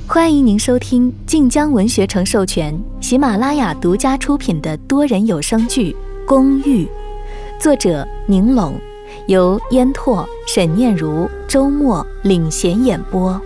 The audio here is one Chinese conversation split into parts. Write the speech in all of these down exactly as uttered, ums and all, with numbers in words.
欢迎您收听晋江文学城授权、喜马拉雅独家出品的多人有声剧《公寓》，作者宁拢，由烟拓、沈念如、周末领衔演播。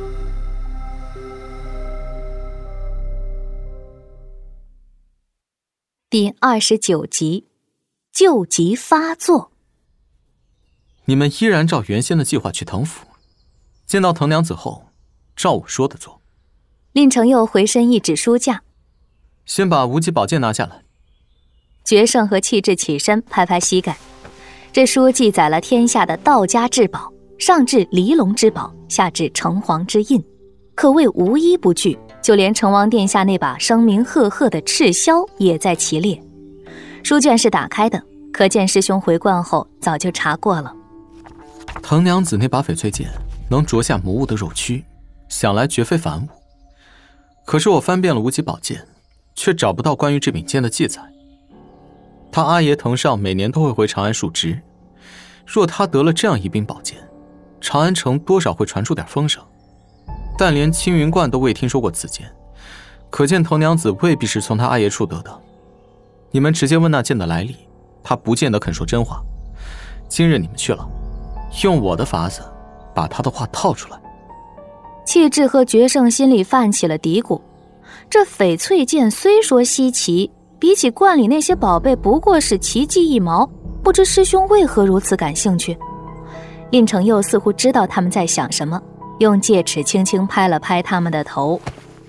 第二十九集，救急发作。 你们依然照原先的计划去藤府，见到藤娘子后，照我说的做。 令成佑回身一指书架， 先把无极宝剑拿下来。 决胜和气质起身拍拍膝盖。这书记载了天下的道家至宝，上至离龙之宝，下至城隍之印，可谓无一不具，就连成王殿下那把声名赫赫的赤箫也在其列。书卷是打开的，可见师兄回观后早就查过了。 藤娘子那把翡翠剑能啄下魔物的肉躯，想来绝非凡物。可是我翻遍了无极宝剑，却找不到关于这柄剑的记载。他阿爷藤上每年都会回长安述职，若他得了这样一柄宝剑，长安城多少会传出点风声。但连青云观都未听说过此剑，可见藤娘子未必是从他阿爷处得的。你们直接问那剑的来历，他不见得肯说真话。今日你们去了，用我的法子把他的话套出来。 气质和决胜心里泛起了嘀咕，这翡翠剑虽说稀奇，比起观里那些宝贝不过是奇迹一毛，不知师兄为何如此感兴趣。令成佑似乎知道他们在想什么，用戒尺轻轻拍了拍他们的头。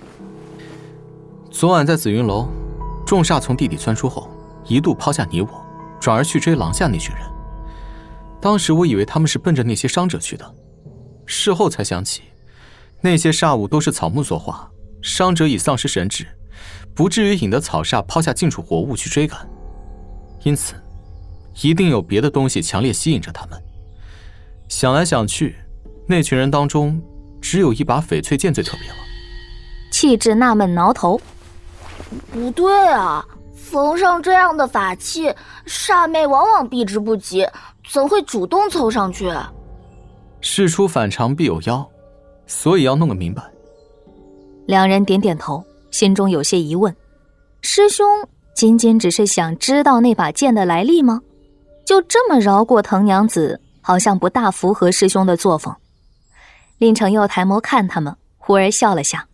昨晚在紫云楼，众煞从地底窜出后，一度抛下你我，转而去追廊下那群人。当时我以为他们是奔着那些伤者去的，事后才想起那些煞物都是草木所化，伤者已丧失神智，不至于引得草煞抛下近处活物去追赶，因此一定有别的东西强烈吸引着他们。想来想去，那群人当中只有一把翡翠剑最特别了。 气质纳闷挠头， 不对啊，逢上这样的法器，煞魅往往避之不及，怎会主动凑上去？ 事出反常必有妖，所以要弄个明白。 两人点点头，心中有些疑问。师兄仅仅只是想知道那把剑的来历吗？就这么饶过藤娘子，好像不大符合师兄的作风。令成佑抬眸看他们，忽而笑了下。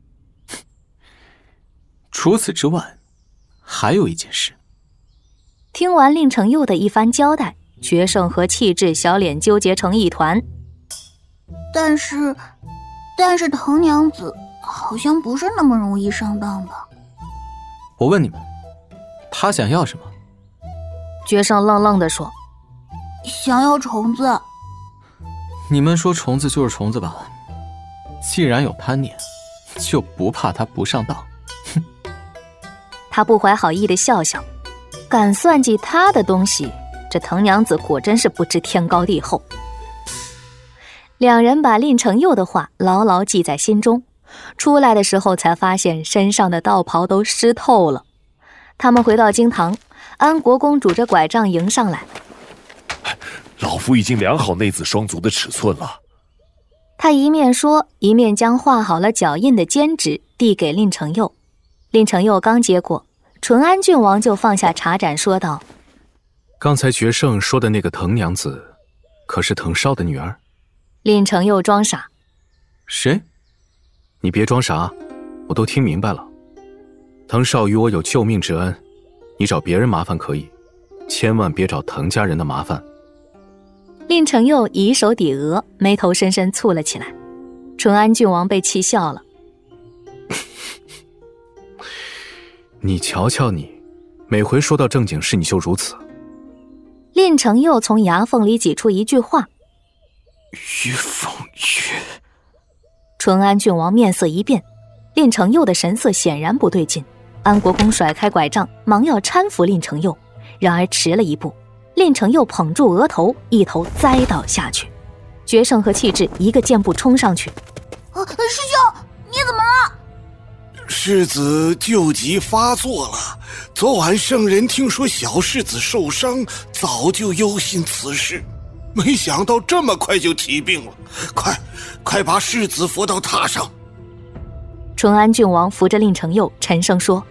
除此之外，还有一件事。 听完令成佑的一番交代，决胜和气质小脸纠结成一团。 但是但是藤娘子好像不是那么容易上当的。 我问你们，她想要什么？ 决胜愣愣地说， 想要虫子。 你们说虫子就是虫子吧，既然有贪念，就不怕她不上当。哼！ 他不怀好意地笑笑，敢算计他的东西，这藤娘子果真是不知天高地厚。两人把令成佑的话牢牢记在心中，出来的时候才发现身上的道袍都湿透了。他们回到经堂，安国公拄着拐杖迎上来。 老夫已经量好内子双足的尺寸了。 他一面说，一面将画好了脚印的笺纸递给令成佑。令成佑刚接过，淳安郡王就放下茶盏说道， 刚才决胜说的那个藤娘子，可是藤少的女儿？ 令成佑装傻。 谁？ 你别装傻，我都听明白了。藤少与我有救命之恩，你找别人麻烦可以，千万别找藤家人的麻烦。 令成佑以手抵额，眉头深深蹙了起来。淳安郡王被气笑了。 你瞧瞧你，每回说到正经事你就如此。 令成佑从牙缝里挤出一句话， 于凤月。 淳安郡王面色一变，令成佑的神色显然不对劲。安国公甩开拐杖，忙要搀扶令成佑，然而迟了一步，令成佑捧住额头，一头栽倒下去。决胜和气质一个箭步冲上去， 啊，师兄，你怎么了？ 世子救急发作了，昨晚圣人听说小世子受伤，早就忧心此事，没想到这么快就起病了。快快把世子扶到榻上。 淳安郡王扶着令承佑，沉声说：“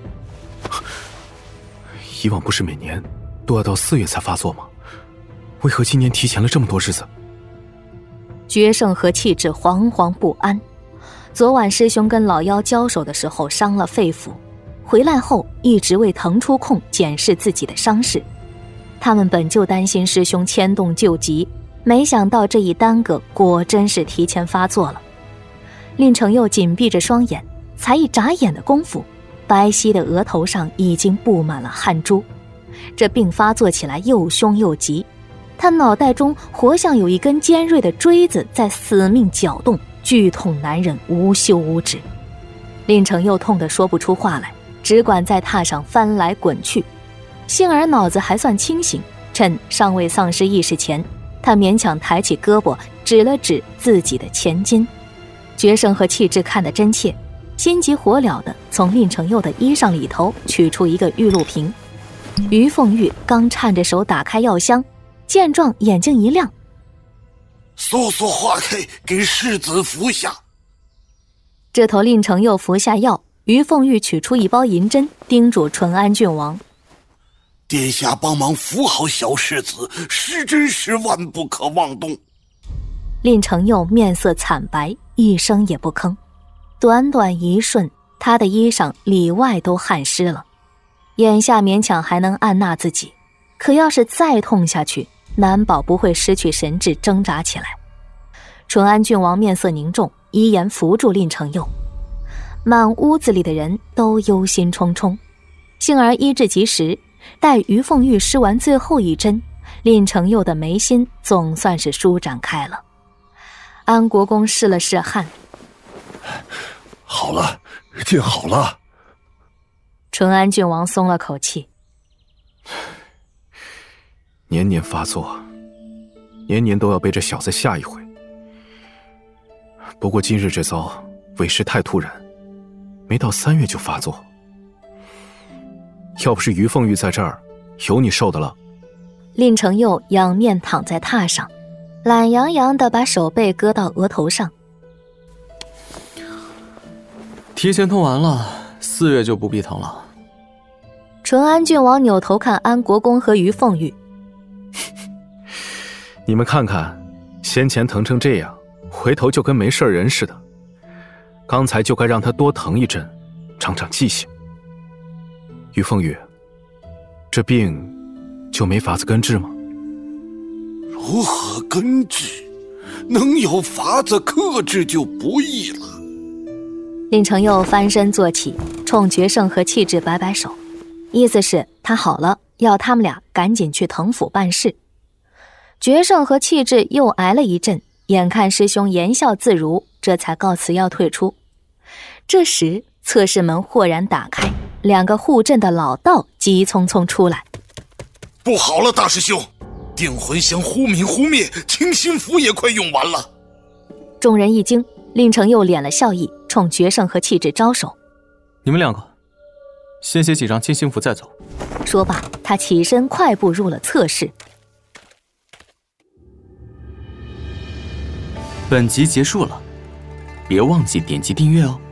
以往不是每年都要到四月才发作吗？为何今年提前了这么多日子？” 决胜和气质惶惶不安。昨晚师兄跟老妖交手的时候伤了肺腑，回来后一直为腾出空检视自己的伤势。他们本就担心师兄牵动旧疾，没想到这一耽搁，果真是提前发作了。令承佑紧闭着双眼，才一眨眼的功夫，白皙的额头上已经布满了汗珠。这病发作起来又凶又急，他脑袋中活像有一根尖锐的锥子在死命搅动，剧痛难忍，无休无止。令承佑痛得说不出话来，只管在榻上翻来滚去。幸而脑子还算清醒，趁尚未丧失意识前，他勉强抬起胳膊指了指自己的前襟。决胜和气质看得真切，心急火燎地从令承佑的衣裳里头取出一个玉露瓶。于凤玉刚颤着手打开药箱，见状眼睛一亮：“ 速速化开，给世子服下。” 这头令承佑服下药，于凤玉取出一包银针，叮嘱淳安郡王：“ 殿下帮忙扶好小世子，失针时万不可妄动。” 令承佑面色惨白，一声也不吭。短短一瞬，他的衣裳里外都汗湿了。眼下勉强还能按捺自己，可要是再痛下去，难保不会失去神智，挣扎起来。淳安郡王面色凝重，依言扶住令承佑。满屋子里的人都忧心忡忡，幸而医治及时，待于凤玉施完最后一针，令承佑的眉心总算是舒展开了。安国公拭了拭汗：“ 好了，见好了。” 淳安郡王松了口气：“ 年年发作，年年都要被这小子吓一回。不过今日这遭为时太突然，没到三月就发作。要不是于凤玉在这儿，有你受的了。” 令承佑仰面躺在榻上，懒洋洋地把手背搁到额头上：“ 提前痛完了，四月就不必疼了。” 淳安郡王扭头看安国公和于凤玉：“ 你们看看，先前疼成这样，回头就跟没事人似的。刚才就该让他多疼一阵，长长记性。于凤玉，这病就没法子根治吗？”“ 如何根治？能有法子克制就不易了。” 令承佑翻身坐起，冲决胜和气质摆摆手，意思是他好了，要他们俩赶紧去藤府办事。决胜和气质又挨了一阵，眼看师兄言笑自如，这才告辞要退出。这时侧室门豁然打开，两个护阵的老道急匆匆出来：“ 不好了，大师兄，定魂香忽明忽灭，清心符也快用完了。” 众人一惊，令承佑敛了笑意，冲决胜和气质招手：“ 你们两个先写几张清心符再走。” 说罢，他起身快步入了侧室。 本集结束了，别忘记点击订阅哦。